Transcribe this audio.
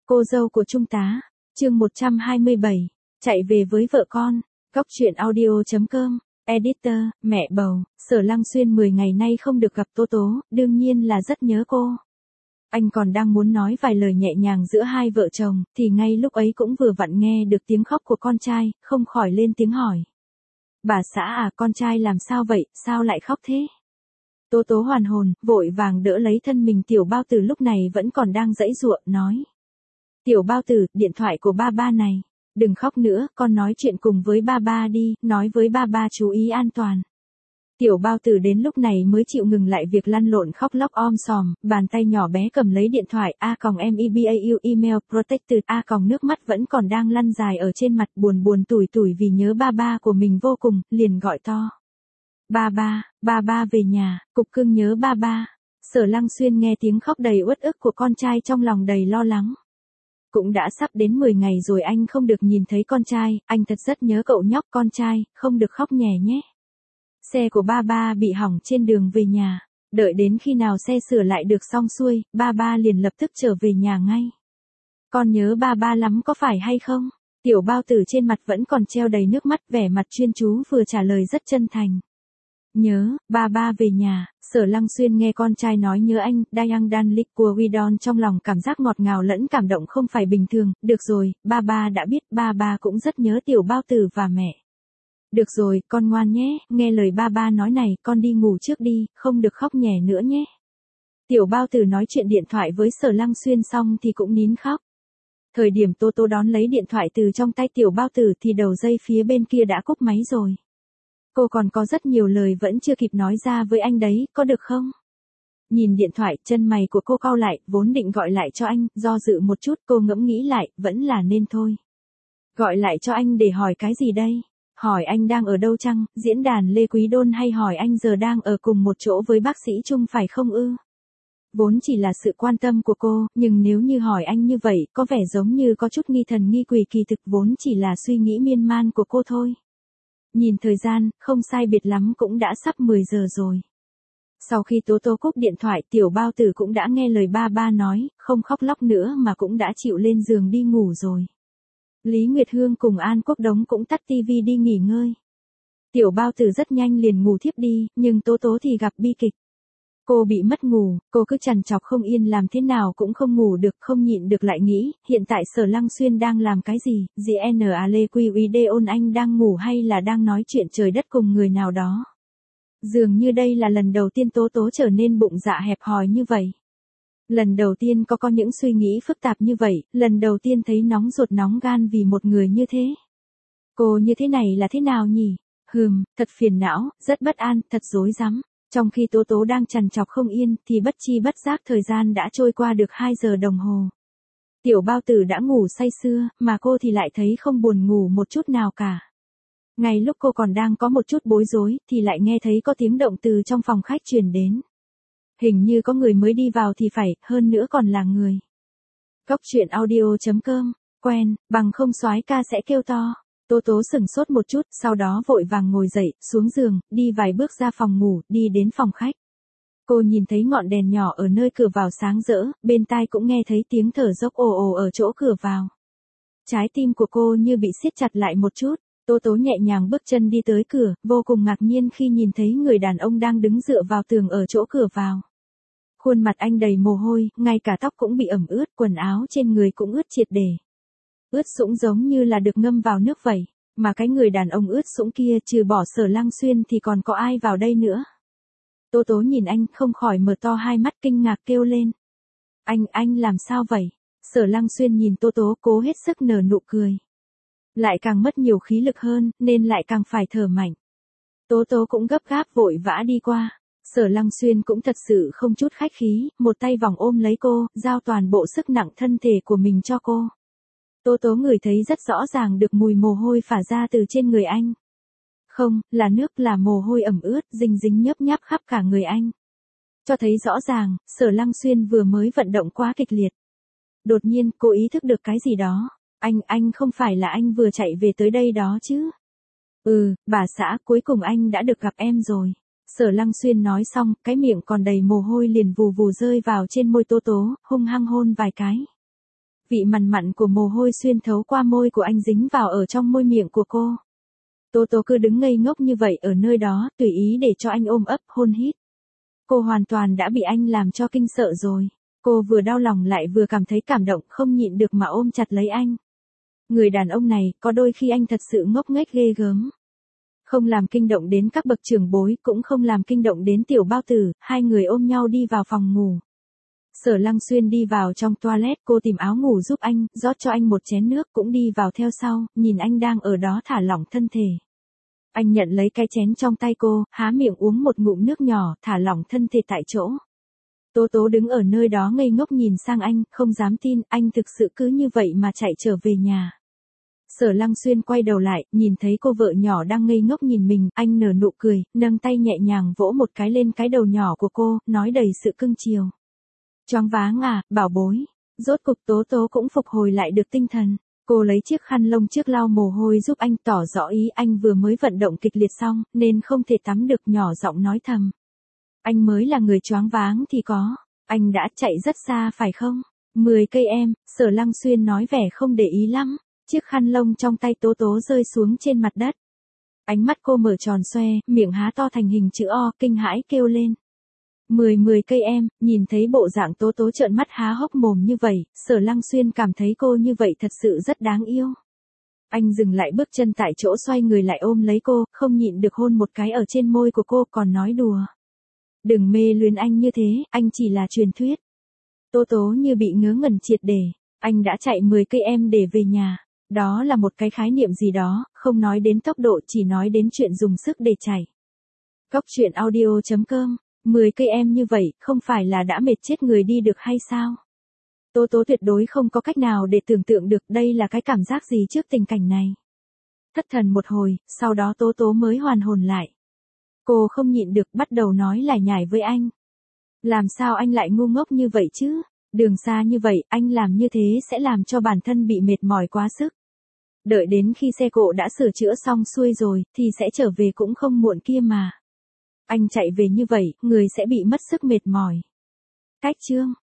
Cô dâu của Trung tá, chương 127, chạy về với vợ con, góc chuyện audio.com, editor, mẹ bầu, Sở Lăng Xuyên 10 ngày nay không được gặp Tố Tố, đương nhiên là rất nhớ cô. Anh còn đang muốn nói vài lời nhẹ nhàng giữa hai vợ chồng, thì ngay lúc ấy cũng vừa vặn nghe được tiếng khóc của con trai, không khỏi lên tiếng hỏi. Bà xã à, con trai làm sao vậy, sao lại khóc thế? Tố Tố hoàn hồn, vội vàng đỡ lấy thân mình. Tiểu Bao Tử lúc này vẫn còn đang giãy giụa, nói. Tiểu Bao Tử, điện thoại của ba ba này. Đừng khóc nữa, con nói chuyện cùng với ba ba đi, nói với ba ba chú ý an toàn. Tiểu Bao Tử đến lúc này mới chịu ngừng lại việc lăn lộn khóc lóc om sòm, bàn tay nhỏ bé cầm lấy điện thoại, MEBAU email protected, nước mắt vẫn còn đang lăn dài ở trên mặt, buồn buồn tủi tủi vì nhớ ba ba của mình vô cùng, liền gọi to. Ba ba về nhà, cục cưng nhớ ba ba. Sở Lăng Xuyên nghe tiếng khóc đầy uất ức của con trai trong lòng đầy lo lắng. Cũng đã sắp đến 10 ngày rồi anh không được nhìn thấy con trai, anh thật rất nhớ cậu nhóc con trai, không được khóc nhè nhé. Xe của ba ba bị hỏng trên đường về nhà, đợi đến khi nào xe sửa lại được xong xuôi, ba ba liền lập tức trở về nhà ngay. Con nhớ ba ba lắm có phải hay không? Tiểu Bao Tử trên mặt vẫn còn treo đầy nước mắt, vẻ mặt chuyên chú vừa trả lời rất chân thành. Nhớ, ba ba về nhà. Sở Lăng Xuyên nghe con trai nói nhớ anh, Dayang Dan Lik của Widon trong lòng cảm giác ngọt ngào lẫn cảm động không phải bình thường. Được rồi, ba ba đã biết, ba ba cũng rất nhớ Tiểu Bao Tử và mẹ. Được rồi, con ngoan nhé, nghe lời ba ba nói này, con đi ngủ trước đi, không được khóc nhè nữa nhé. Tiểu Bao Tử nói chuyện điện thoại với Sở Lăng Xuyên xong thì cũng nín khóc. Thời điểm Tố Tố đón lấy điện thoại từ trong tay Tiểu Bao Tử thì đầu dây phía bên kia đã cúp máy rồi. Cô còn có rất nhiều lời vẫn chưa kịp nói ra với anh đấy, có được không? Nhìn điện thoại, chân mày của cô cau lại, vốn định gọi lại cho anh, do dự một chút cô ngẫm nghĩ lại, vẫn là nên thôi. Gọi lại cho anh để hỏi cái gì đây? Hỏi anh đang ở đâu chăng, diễn đàn Lê Quý Đôn, hay hỏi anh giờ đang ở cùng một chỗ với bác sĩ Trung phải không ư? Vốn chỉ là sự quan tâm của cô, nhưng nếu như hỏi anh như vậy, có vẻ giống như có chút nghi thần nghi quỷ, kỳ thực vốn chỉ là suy nghĩ miên man của cô thôi. Nhìn thời gian, không sai biệt lắm cũng đã sắp 10 giờ rồi. Sau khi Tố Tố cúp điện thoại, Tiểu Bao Tử cũng đã nghe lời ba ba nói, không khóc lóc nữa mà cũng đã chịu lên giường đi ngủ rồi. Lý Nguyệt Hương cùng An Quốc Đống cũng tắt tivi đi nghỉ ngơi. Tiểu Bao Tử rất nhanh liền ngủ thiếp đi, nhưng Tố Tố thì gặp bi kịch. Cô bị mất ngủ, cô cứ trằn trọc không yên, làm thế nào cũng không ngủ được, không nhịn được lại nghĩ, hiện tại Sở Lăng Xuyên đang làm cái gì, GNA Lê Quy Uy Đê ôn anh đang ngủ hay là đang nói chuyện trời đất cùng người nào đó. Dường như đây là lần đầu tiên Tố Tố trở nên bụng dạ hẹp hòi như vậy. Lần đầu tiên có những suy nghĩ phức tạp như vậy, lần đầu tiên thấy nóng ruột nóng gan vì một người như thế. Cô như thế này là thế nào nhỉ? Thật phiền não, rất bất an, thật rối rắm. Trong khi Tố Tố đang trằn trọc không yên, thì bất chi bất giác thời gian đã trôi qua được 2 giờ đồng hồ. Tiểu Bao Tử đã ngủ say sưa, mà cô thì lại thấy không buồn ngủ một chút nào cả. Ngay lúc cô còn đang có một chút bối rối, thì lại nghe thấy có tiếng động từ trong phòng khách truyền đến. Hình như có người mới đi vào thì phải, hơn nữa còn là người. Góc chuyện audio.com, quen, bằng không soái ca sẽ kêu to. Tố Tố sửng sốt một chút, sau đó vội vàng ngồi dậy, xuống giường, đi vài bước ra phòng ngủ, đi đến phòng khách. Cô nhìn thấy ngọn đèn nhỏ ở nơi cửa vào sáng rỡ, bên tai cũng nghe thấy tiếng thở dốc ồ ồ ở chỗ cửa vào. Trái tim của cô như bị siết chặt lại một chút. Tố Tố nhẹ nhàng bước chân đi tới cửa, vô cùng ngạc nhiên khi nhìn thấy người đàn ông đang đứng dựa vào tường ở chỗ cửa vào. Khuôn mặt anh đầy mồ hôi, ngay cả tóc cũng bị ẩm ướt, quần áo trên người cũng ướt triệt để. Ướt sũng giống như là được ngâm vào nước vậy, mà cái người đàn ông ướt sũng kia trừ bỏ Sở Lăng Xuyên thì còn có ai vào đây nữa. Tố Tố nhìn anh, không khỏi mở to hai mắt kinh ngạc kêu lên. Anh làm sao vậy? Sở Lăng Xuyên nhìn Tố Tố cố hết sức nở nụ cười. Lại càng mất nhiều khí lực hơn, nên lại càng phải thở mạnh. Tố Tố cũng gấp gáp vội vã đi qua. Sở Lăng Xuyên cũng thật sự không chút khách khí, một tay vòng ôm lấy cô, giao toàn bộ sức nặng thân thể của mình cho cô. Tố Tố ngửi thấy rất rõ ràng được mùi mồ hôi phả ra từ trên người anh. Không, là nước, là mồ hôi ẩm ướt, dính dính nhấp nháp khắp cả người anh. Cho thấy rõ ràng, Sở Lăng Xuyên vừa mới vận động quá kịch liệt. Đột nhiên, cô ý thức được cái gì đó. Anh không phải là anh vừa chạy về tới đây đó chứ? Bà xã, cuối cùng anh đã được gặp em rồi. Sở Lăng Xuyên nói xong, cái miệng còn đầy mồ hôi liền vù vù rơi vào trên môi Tố Tố, hung hăng hôn vài cái. Vị mặn mặn của mồ hôi xuyên thấu qua môi của anh dính vào ở trong môi miệng của cô. Tố tố cứ đứng ngây ngốc như vậy ở nơi đó, tùy ý để cho anh ôm ấp hôn hít. Cô hoàn toàn đã bị anh làm cho kinh sợ rồi. Cô vừa đau lòng lại vừa cảm thấy cảm động, không nhịn được mà ôm chặt lấy anh. Người đàn ông này, có đôi khi anh thật sự ngốc nghếch ghê gớm. Không làm kinh động đến các bậc trưởng bối, cũng không làm kinh động đến tiểu bao tử, hai người ôm nhau đi vào phòng ngủ. Sở Lăng Xuyên đi vào trong toilet, cô tìm áo ngủ giúp anh, rót cho anh một chén nước, cũng đi vào theo sau, nhìn anh đang ở đó thả lỏng thân thể. Anh nhận lấy cái chén trong tay cô, há miệng uống một ngụm nước nhỏ, thả lỏng thân thể tại chỗ. Tố tố đứng ở nơi đó ngây ngốc nhìn sang anh, không dám tin, anh thực sự cứ như vậy mà chạy trở về nhà. Sở Lăng Xuyên quay đầu lại, nhìn thấy cô vợ nhỏ đang ngây ngốc nhìn mình, anh nở nụ cười, nâng tay nhẹ nhàng vỗ một cái lên cái đầu nhỏ của cô, nói đầy sự cưng chiều. Choáng váng à, bảo bối. Rốt cục tố tố cũng phục hồi lại được tinh thần. Cô lấy chiếc khăn lông trước lau mồ hôi giúp anh, tỏ rõ ý anh vừa mới vận động kịch liệt xong, nên không thể tắm được, nhỏ giọng nói thầm. Anh mới là người choáng váng thì có. Anh đã chạy rất xa phải không? 10 cây em, Sở Lăng Xuyên nói vẻ không để ý lắm. Chiếc khăn lông trong tay tố tố rơi xuống trên mặt đất. Ánh mắt cô mở tròn xoe, miệng há to thành hình chữ O, kinh hãi kêu lên. 10 cây em, nhìn thấy bộ dạng tố tố trợn mắt há hốc mồm như vậy, Sở Lăng Xuyên cảm thấy cô như vậy thật sự rất đáng yêu. Anh dừng lại bước chân tại chỗ, xoay người lại ôm lấy cô, không nhịn được hôn một cái ở trên môi của cô, còn nói đùa. Đừng mê luyến anh như thế, anh chỉ là truyền thuyết. Tố tố như bị ngớ ngẩn triệt để, anh đã chạy 10 cây em để về nhà. Đó là một cái khái niệm gì đó, không nói đến tốc độ, chỉ nói đến chuyện dùng sức để chạy. Cóc truyện audio.com, 10 cây em như vậy, không phải là đã mệt chết người đi được hay sao? Tố tố tuyệt đối không có cách nào để tưởng tượng được đây là cái cảm giác gì trước tình cảnh này. Thất thần một hồi, sau đó tố tố mới hoàn hồn lại. Cô không nhịn được bắt đầu nói lải nhải với anh. Làm sao anh lại ngu ngốc như vậy chứ? Đường xa như vậy, anh làm như thế sẽ làm cho bản thân bị mệt mỏi quá sức. Đợi đến khi xe cộ đã sửa chữa xong xuôi rồi, thì sẽ trở về cũng không muộn kia mà. Anh chạy về như vậy, người sẽ bị mất sức mệt mỏi. Cách chương